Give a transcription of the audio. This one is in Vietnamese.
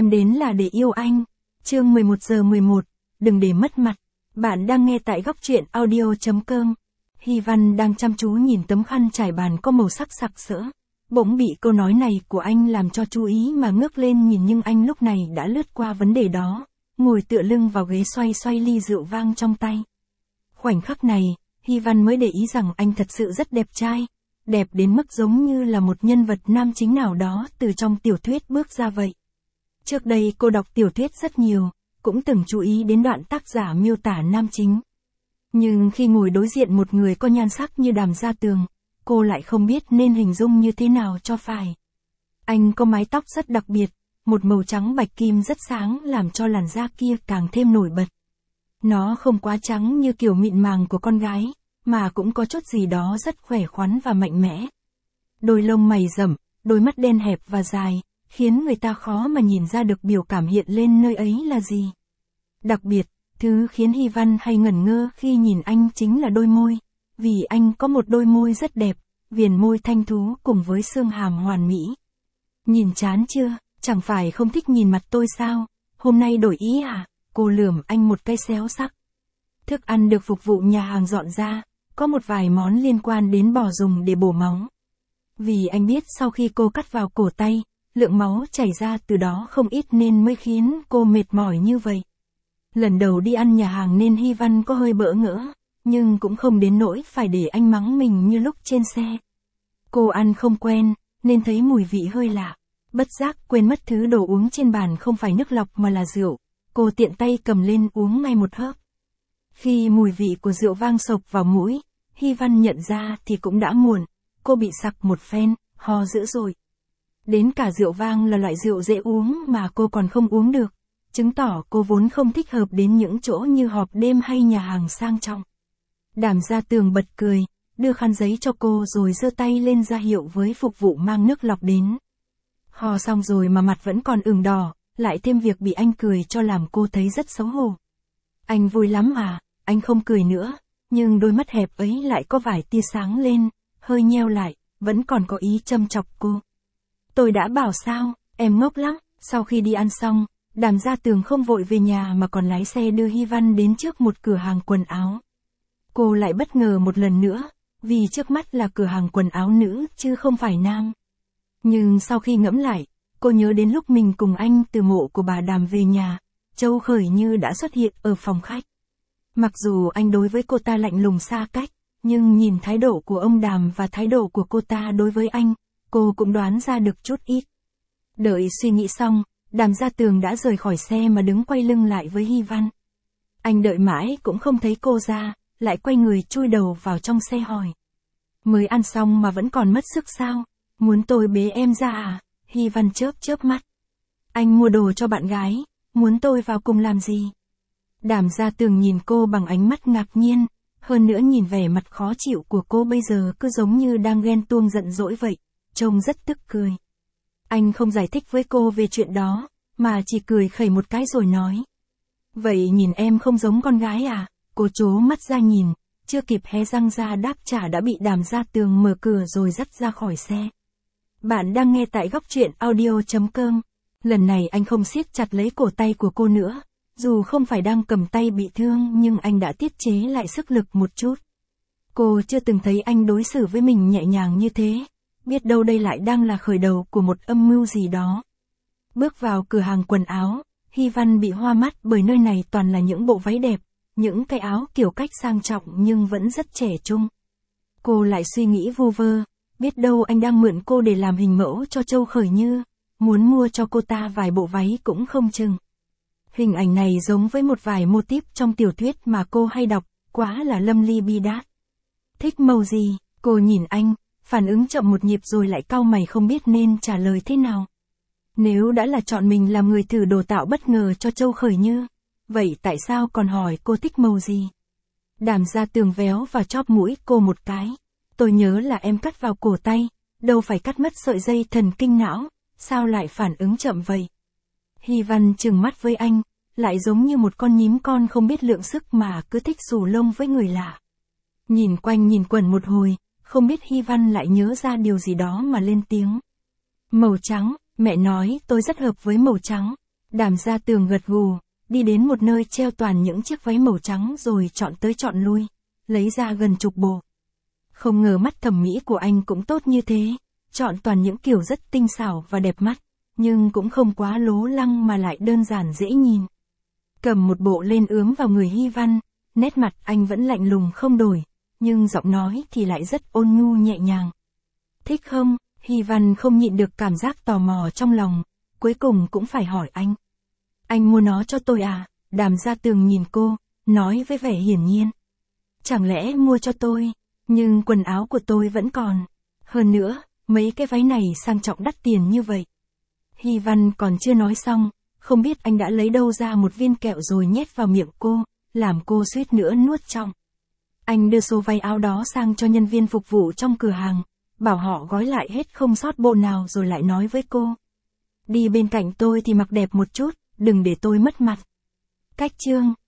Em đến là để yêu anh. Chương 11:11, đừng để mất mặt. Bạn đang nghe tại góc truyện audio.com. Hy Văn đang chăm chú nhìn tấm khăn trải bàn có màu sắc sặc sỡ. Bỗng bị câu nói này của anh làm cho chú ý mà ngước lên nhìn, nhưng anh lúc này đã lướt qua vấn đề đó, ngồi tựa lưng vào ghế xoay xoay ly rượu vang trong tay. Khoảnh khắc này, Hy Văn mới để ý rằng anh thật sự rất đẹp trai, đẹp đến mức giống như là một nhân vật nam chính nào đó từ trong tiểu thuyết bước ra vậy. Trước đây cô đọc tiểu thuyết rất nhiều, cũng từng chú ý đến đoạn tác giả miêu tả nam chính. Nhưng khi ngồi đối diện một người có nhan sắc như Đàm Gia Tường, cô lại không biết nên hình dung như thế nào cho phải. Anh có mái tóc rất đặc biệt, một màu trắng bạch kim rất sáng làm cho làn da kia càng thêm nổi bật. Nó không quá trắng như kiểu mịn màng của con gái, mà cũng có chút gì đó rất khỏe khoắn và mạnh mẽ. Đôi lông mày rậm, đôi mắt đen hẹp và dài, khiến người ta khó mà nhìn ra được biểu cảm hiện lên nơi ấy là gì. Đặc biệt, thứ khiến Hy Văn hay ngẩn ngơ khi nhìn anh chính là đôi môi, vì anh có một đôi môi rất đẹp, viền môi thanh thú cùng với xương hàm hoàn mỹ. Nhìn chán chưa, chẳng phải không thích nhìn mặt tôi sao, hôm nay đổi ý à? Cô lườm anh một cái xéo sắc. Thức ăn được phục vụ nhà hàng dọn ra, có một vài món liên quan đến bò dùng để bổ máu. Vì anh biết sau khi cô cắt vào cổ tay, lượng máu chảy ra từ đó không ít nên mới khiến cô mệt mỏi như vậy. Lần đầu đi ăn nhà hàng nên Hy Văn có hơi bỡ ngỡ, nhưng cũng không đến nỗi phải để anh mắng mình như lúc trên xe. Cô ăn không quen, nên thấy mùi vị hơi lạ. Bất giác quên mất thứ đồ uống trên bàn không phải nước lọc mà là rượu. Cô tiện tay cầm lên uống ngay một hớp. Khi mùi vị của rượu vang sộc vào mũi, Hy Văn nhận ra thì cũng đã muộn. Cô bị sặc một phen, ho dữ dội. Đến cả rượu vang là loại rượu dễ uống mà cô còn không uống được, chứng tỏ cô vốn không thích hợp đến những chỗ như họp đêm hay nhà hàng sang trọng. Đàm Gia Tường bật cười, đưa khăn giấy cho cô rồi giơ tay lên ra hiệu với phục vụ mang nước lọc đến. Ho xong rồi mà mặt vẫn còn ửng đỏ, lại thêm việc bị anh cười cho làm cô thấy rất xấu hổ. Anh vui lắm à? Anh không cười nữa, nhưng đôi mắt hẹp ấy lại có vài tia sáng lên, hơi nheo lại, vẫn còn có ý châm chọc cô. Tôi đã bảo sao, em ngốc lắm. Sau khi đi ăn xong, Đàm Gia Tường không vội về nhà mà còn lái xe đưa Hy Văn đến trước một cửa hàng quần áo. Cô lại bất ngờ một lần nữa, vì trước mắt là cửa hàng quần áo nữ chứ không phải nam. Nhưng sau khi ngẫm lại, cô nhớ đến lúc mình cùng anh từ mộ của bà Đàm về nhà, Châu Khởi Như đã xuất hiện ở phòng khách. Mặc dù anh đối với cô ta lạnh lùng xa cách, nhưng nhìn thái độ của ông Đàm và thái độ của cô ta đối với anh, cô cũng đoán ra được chút ít. Đợi suy nghĩ xong, Đàm Gia Tường đã rời khỏi xe mà đứng quay lưng lại với Hy Văn. Anh đợi mãi cũng không thấy cô ra, lại quay người chui đầu vào trong xe hỏi. Mới ăn xong mà vẫn còn mất sức sao? Muốn tôi bế em ra à? Hy Văn chớp mắt. Anh mua đồ cho bạn gái, muốn tôi vào cùng làm gì? Đàm Gia Tường nhìn cô bằng ánh mắt ngạc nhiên, hơn nữa nhìn vẻ mặt khó chịu của cô bây giờ cứ giống như đang ghen tuông giận dỗi vậy, trông rất tức cười. Anh không giải thích với cô về chuyện đó, mà chỉ cười khẩy một cái rồi nói. Vậy nhìn em không giống con gái à? Cô trố mắt ra nhìn, chưa kịp hé răng ra đáp trả đã bị Đàm Gia Tường mở cửa rồi dắt ra khỏi xe. Bạn đang nghe tại góc truyện audio.com. Lần này anh không siết chặt lấy cổ tay của cô nữa, dù không phải đang cầm tay bị thương nhưng anh đã tiết chế lại sức lực một chút. Cô chưa từng thấy anh đối xử với mình nhẹ nhàng như thế, biết đâu đây lại đang là khởi đầu của một âm mưu gì đó. Bước vào cửa hàng quần áo, Hy Văn bị hoa mắt bởi nơi này toàn là những bộ váy đẹp, những cái áo kiểu cách sang trọng nhưng vẫn rất trẻ trung. Cô lại suy nghĩ vu vơ, biết đâu anh đang mượn cô để làm hình mẫu cho Châu Khởi Như, muốn mua cho cô ta vài bộ váy cũng không chừng. Hình ảnh này giống với một vài mô típ trong tiểu thuyết mà cô hay đọc, quá là lâm ly bi đát. Thích màu gì? Cô nhìn anh, phản ứng chậm một nhịp rồi lại cau mày không biết nên trả lời thế nào. Nếu đã là chọn mình làm người thử đồ tạo bất ngờ cho Châu Khởi Như, vậy tại sao còn hỏi cô thích màu gì? Đàm Gia Tường véo vào chóp mũi cô một cái. Tôi nhớ là em cắt vào cổ tay, đâu phải cắt mất sợi dây thần kinh não, sao lại phản ứng chậm vậy? Hy Văn trừng mắt với anh, lại giống như một con nhím con không biết lượng sức mà cứ thích xù lông với người lạ. Nhìn quanh nhìn quẩn một hồi, không biết Hy Văn lại nhớ ra điều gì đó mà lên tiếng. Màu trắng, mẹ nói tôi rất hợp với màu trắng. Đàm Gia Tường gật gù, đi đến một nơi treo toàn những chiếc váy màu trắng rồi chọn tới chọn lui, lấy ra gần chục bộ. Không ngờ mắt thẩm mỹ của anh cũng tốt như thế, chọn toàn những kiểu rất tinh xảo và đẹp mắt, nhưng cũng không quá lố lăng mà lại đơn giản dễ nhìn. Cầm một bộ lên ướm vào người Hy Văn, nét mặt anh vẫn lạnh lùng không đổi, nhưng giọng nói thì lại rất ôn nhu nhẹ nhàng. Thích không? Hy Văn không nhịn được cảm giác tò mò trong lòng, cuối cùng cũng phải hỏi anh. Anh mua nó cho tôi à? Đàm Gia Tường nhìn cô, nói với vẻ hiển nhiên. Chẳng lẽ mua cho tôi? Nhưng quần áo của tôi vẫn còn. Hơn nữa, mấy cái váy này sang trọng đắt tiền như vậy. Hy Văn còn chưa nói xong, không biết anh đã lấy đâu ra một viên kẹo rồi nhét vào miệng cô, làm cô suýt nữa nuốt trong. Anh đưa số váy áo đó sang cho nhân viên phục vụ trong cửa hàng, bảo họ gói lại hết không sót bộ nào rồi lại nói với cô. Đi bên cạnh tôi thì mặc đẹp một chút, đừng để tôi mất mặt. Cách chương